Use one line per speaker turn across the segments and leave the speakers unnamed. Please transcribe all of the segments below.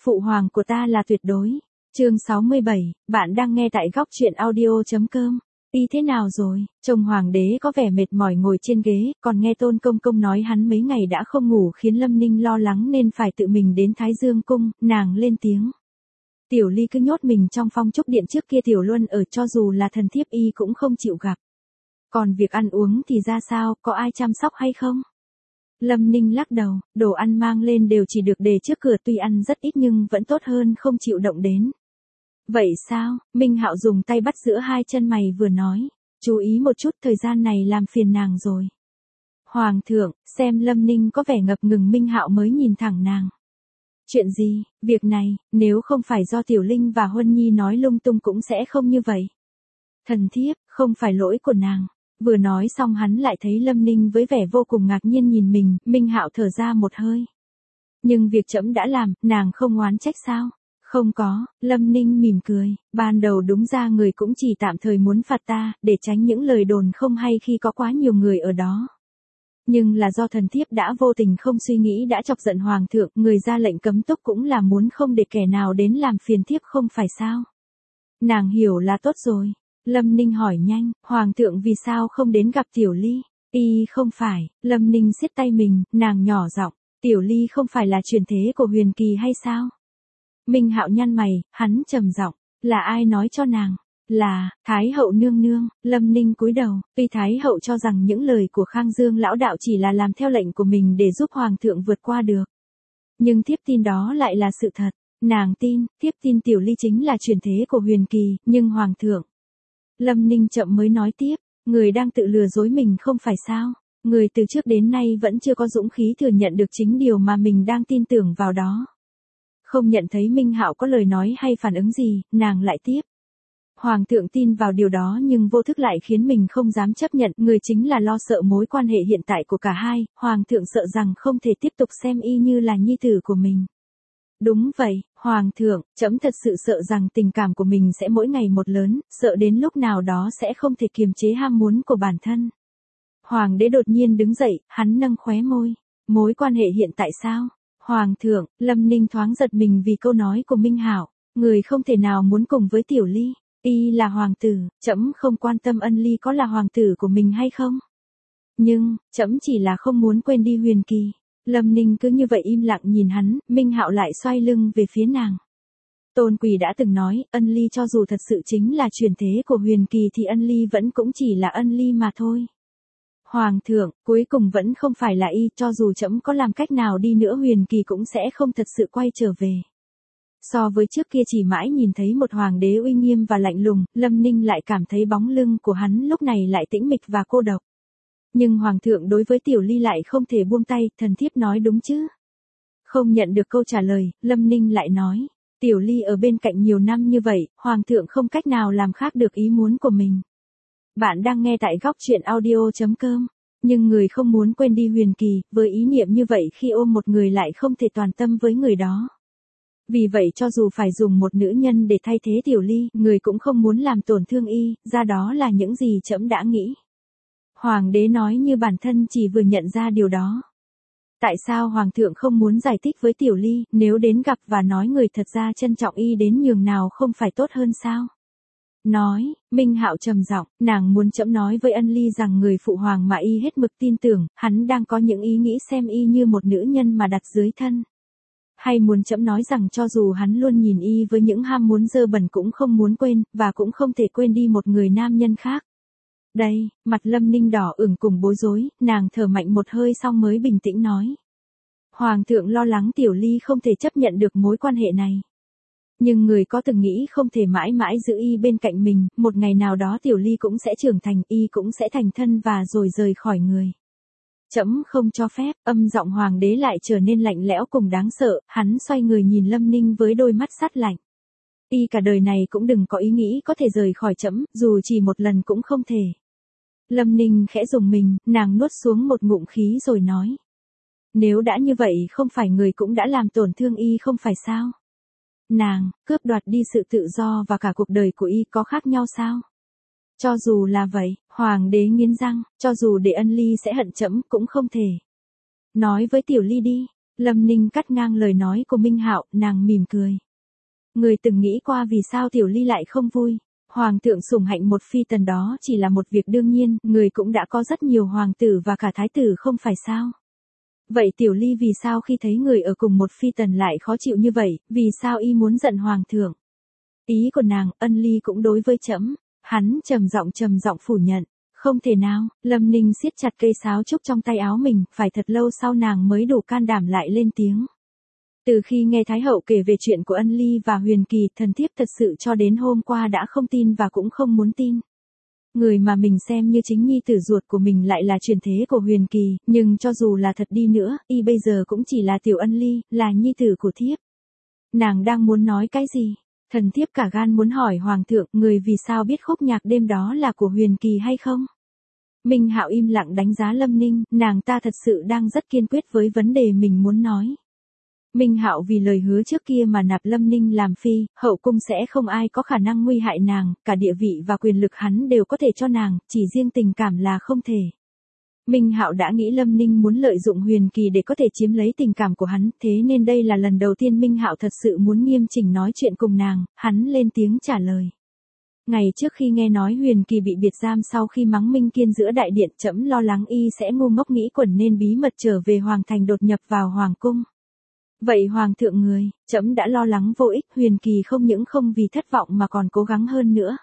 Phụ hoàng của ta là tuyệt đối. Chương 67, bạn đang nghe tại góc truyện audio.com. Y thế nào rồi? Chồng hoàng đế có vẻ mệt mỏi ngồi trên ghế, còn nghe Tôn Công Công nói hắn mấy ngày đã không ngủ khiến Lâm Ninh lo lắng nên phải tự mình đến Thái Dương Cung, nàng lên tiếng. Tiểu Ly cứ nhốt mình trong phong trúc điện trước kia Tiểu Luân ở, cho dù là thần thiếp y cũng không chịu gặp. Còn việc ăn uống thì ra sao, có ai chăm sóc hay không? Lâm Ninh lắc đầu, đồ ăn mang lên đều chỉ được để trước cửa, tuy ăn rất ít nhưng vẫn tốt hơn không chịu động đến. Vậy sao? Minh Hạo dùng tay bắt giữa hai chân mày vừa nói. Chú ý một chút, thời gian này làm phiền nàng rồi. Hoàng thượng, xem Lâm Ninh có vẻ ngập ngừng, Minh Hạo mới nhìn thẳng nàng. Chuyện gì? Việc này, nếu không phải do Tiểu Linh và Huân Nhi nói lung tung cũng sẽ không như vậy. Thần thiếp, không phải lỗi của nàng. Vừa nói xong hắn lại thấy Lâm Ninh với vẻ vô cùng ngạc nhiên nhìn mình, Minh Hạo thở ra một hơi. Nhưng việc trẫm đã làm, nàng không oán trách sao? Không có, Lâm Ninh mỉm cười, ban đầu đúng ra người cũng chỉ tạm thời muốn phạt ta, để tránh những lời đồn không hay khi có quá nhiều người ở đó. Nhưng là do thần thiếp đã vô tình không suy nghĩ đã chọc giận hoàng thượng, người ra lệnh cấm túc cũng là muốn không để kẻ nào đến làm phiền thiếp không phải sao? Nàng hiểu là tốt rồi. Lâm Ninh hỏi nhanh, hoàng thượng vì sao không đến gặp Tiểu Ly? Y không phải, Lâm Ninh siết tay mình, nàng nhỏ giọng, Tiểu Ly không phải là truyền thế của Huyền Kỳ hay sao? Minh Hạo nhăn mày, hắn trầm giọng, là ai nói cho nàng? Là Thái hậu nương nương. Lâm Ninh cúi đầu, tuy Thái hậu cho rằng những lời của Khang Dương lão đạo chỉ là làm theo lệnh của mình để giúp hoàng thượng vượt qua được, nhưng thiếp tin đó lại là sự thật. Nàng tin, thiếp tin Tiểu Ly chính là truyền thế của Huyền Kỳ, nhưng hoàng thượng. Lâm Ninh chậm mới nói tiếp, người đang tự lừa dối mình không phải sao? Người từ trước đến nay vẫn chưa có dũng khí thừa nhận được chính điều mà mình đang tin tưởng vào đó. Không nhận thấy Minh Hạo có lời nói hay phản ứng gì, nàng lại tiếp. Hoàng thượng tin vào điều đó nhưng vô thức lại khiến mình không dám chấp nhận, người chính là lo sợ mối quan hệ hiện tại của cả hai, hoàng thượng sợ rằng không thể tiếp tục xem y như là nhi tử của mình. Đúng vậy, hoàng thượng, trẫm thật sự sợ rằng tình cảm của mình sẽ mỗi ngày một lớn, sợ đến lúc nào đó sẽ không thể kiềm chế ham muốn của bản thân. Hoàng đế đột nhiên đứng dậy, hắn nâng khóe môi. Mối quan hệ hiện tại sao? Hoàng thượng, Lâm Ninh thoáng giật mình vì câu nói của Minh Hạo, người không thể nào muốn cùng với Tiểu Ly, y là hoàng tử, trẫm không quan tâm Ân Ly có là hoàng tử của mình hay không. Nhưng, trẫm chỉ là không muốn quên đi Huyền Kỳ. Lâm Ninh cứ như vậy im lặng nhìn hắn, Minh Hạo lại xoay lưng về phía nàng. Tôn Quỳ đã từng nói, Ân Ly cho dù thật sự chính là truyền thế của Huyền Kỳ thì Ân Ly vẫn cũng chỉ là Ân Ly mà thôi. Hoàng thượng, cuối cùng vẫn không phải là y, cho dù trẫm có làm cách nào đi nữa Huyền Kỳ cũng sẽ không thật sự quay trở về. So với trước kia chỉ mãi nhìn thấy một hoàng đế uy nghiêm và lạnh lùng, Lâm Ninh lại cảm thấy bóng lưng của hắn lúc này lại tĩnh mịch và cô độc. Nhưng hoàng thượng đối với Tiểu Ly lại không thể buông tay, thần thiếp nói đúng chứ? Không nhận được câu trả lời, Lâm Ninh lại nói, Tiểu Ly ở bên cạnh nhiều năm như vậy, hoàng thượng không cách nào làm khác được ý muốn của mình. Bạn đang nghe tại góc truyện audio.com, nhưng người không muốn quên đi Huyền Kỳ, với ý niệm như vậy khi ôm một người lại không thể toàn tâm với người đó. Vì vậy cho dù phải dùng một nữ nhân để thay thế Tiểu Ly, người cũng không muốn làm tổn thương y, ra đó là những gì trẫm đã nghĩ. Hoàng đế nói như bản thân chỉ vừa nhận ra điều đó. Tại sao hoàng thượng không muốn giải thích với Tiểu Ly, nếu đến gặp và nói người thật ra trân trọng y đến nhường nào không phải tốt hơn sao? Nói, Minh Hạo trầm giọng, nàng muốn trẫm nói với Ân Ly rằng người phụ hoàng mà y hết mực tin tưởng, hắn đang có những ý nghĩ xem y như một nữ nhân mà đặt dưới thân. Hay muốn trẫm nói rằng cho dù hắn luôn nhìn y với những ham muốn dơ bẩn cũng không muốn quên, và cũng không thể quên đi một người nam nhân khác. Đây, mặt Lâm Ninh đỏ ửng cùng bối rối, nàng thở mạnh một hơi xong mới bình tĩnh nói. Hoàng thượng lo lắng Tiểu Ly không thể chấp nhận được mối quan hệ này. Nhưng người có từng nghĩ không thể mãi mãi giữ y bên cạnh mình, một ngày nào đó Tiểu Ly cũng sẽ trưởng thành, y cũng sẽ thành thân và rồi rời khỏi người. Trẫm không cho phép, âm giọng hoàng đế lại trở nên lạnh lẽo cùng đáng sợ, hắn xoay người nhìn Lâm Ninh với đôi mắt sắt lạnh. Y cả đời này cũng đừng có ý nghĩ có thể rời khỏi trẫm, dù chỉ một lần cũng không thể. Lâm Ninh khẽ rùng mình, nàng nuốt xuống một ngụm khí rồi nói. Nếu đã như vậy không phải người cũng đã làm tổn thương y không phải sao? Nàng, cướp đoạt đi sự tự do và cả cuộc đời của y có khác nhau sao? Cho dù là vậy, hoàng đế nghiến răng, cho dù để Ân Ly sẽ hận trẫm cũng không thể. Nói với Tiểu Ly đi, Lâm Ninh cắt ngang lời nói của Minh Hạo, nàng mỉm cười. Người từng nghĩ qua vì sao Tiểu Ly lại không vui? Hoàng thượng sủng hạnh một phi tần đó chỉ là một việc đương nhiên, người cũng đã có rất nhiều hoàng tử và cả thái tử không phải sao? Vậy Tiểu Ly vì sao khi thấy người ở cùng một phi tần lại khó chịu như vậy, vì sao y muốn giận hoàng thượng? Ý của nàng, Ân Ly cũng đối với trẫm. Hắn trầm giọng phủ nhận. Không thể nào, Lâm Ninh siết chặt cây sáo trúc trong tay áo mình, phải thật lâu sau nàng mới đủ can đảm lại lên tiếng. Từ khi nghe Thái hậu kể về chuyện của Ân Ly và Huyền Kỳ, thần thiếp thật sự cho đến hôm qua đã không tin và cũng không muốn tin. Người mà mình xem như chính nhi tử ruột của mình lại là truyền thế của Huyền Kỳ, nhưng cho dù là thật đi nữa, y bây giờ cũng chỉ là tiểu Ân Ly, là nhi tử của thiếp. Nàng đang muốn nói cái gì? Thần thiếp cả gan muốn hỏi hoàng thượng, người vì sao biết khúc nhạc đêm đó là của Huyền Kỳ hay không? Minh Hạo im lặng đánh giá Lâm Ninh, nàng ta thật sự đang rất kiên quyết với vấn đề mình muốn nói. Minh Hạo vì lời hứa trước kia mà nạp Lâm Ninh làm phi, hậu cung sẽ không ai có khả năng nguy hại nàng, cả địa vị và quyền lực hắn đều có thể cho nàng, chỉ riêng tình cảm là không thể. Minh Hạo đã nghĩ Lâm Ninh muốn lợi dụng Huyền Kỳ để có thể chiếm lấy tình cảm của hắn, thế nên đây là lần đầu tiên Minh Hạo thật sự muốn nghiêm chỉnh nói chuyện cùng nàng, hắn lên tiếng trả lời. Ngày trước khi nghe nói Huyền Kỳ bị biệt giam sau khi mắng Minh Kiên giữa đại điện, trẫm lo lắng y sẽ ngu ngốc nghĩ quẩn nên bí mật trở về hoàng thành đột nhập vào hoàng cung. Vậy hoàng thượng người, trẫm đã lo lắng vô ích, Huyền Kỳ không những không vì thất vọng mà còn cố gắng hơn nữa.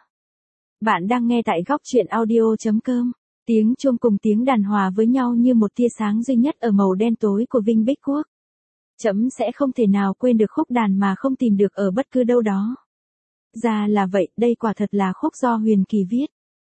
Bạn đang nghe tại góc truyện audio.com. Tiếng chuông cùng tiếng đàn hòa với nhau như một tia sáng duy nhất ở màu đen tối của Vinh Bích Quốc. Trẫm sẽ không thể nào quên được khúc đàn mà không tìm được ở bất cứ đâu đó. Ra là vậy, đây quả thật là khúc do Huyền Kỳ viết.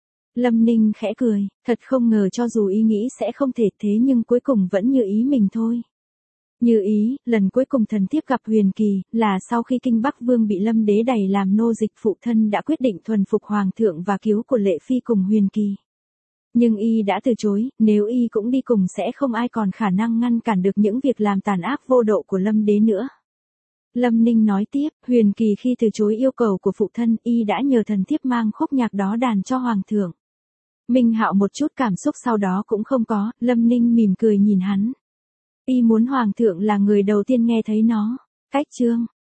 Lâm Ninh khẽ cười, thật không ngờ cho dù ý nghĩ sẽ không thể thế nhưng cuối cùng vẫn như ý mình thôi. Như ý, lần cuối cùng thần thiếp gặp Huyền Kỳ, là sau khi Kinh Bắc Vương bị Lâm Đế đày làm nô dịch, phụ thân đã quyết định thuần phục hoàng thượng và cứu của Lệ Phi cùng Huyền Kỳ. Nhưng y đã từ chối, nếu y cũng đi cùng sẽ không ai còn khả năng ngăn cản được những việc làm tàn ác vô độ của Lâm Đế nữa. Lâm Ninh nói tiếp, Huyền Kỳ khi từ chối yêu cầu của phụ thân, y đã nhờ thần thiếp mang khúc nhạc đó đàn cho hoàng thượng. Minh Hạo một chút cảm xúc sau đó cũng không có, Lâm Ninh mỉm cười nhìn hắn. Y muốn hoàng thượng là người đầu tiên nghe thấy nó. Cách chương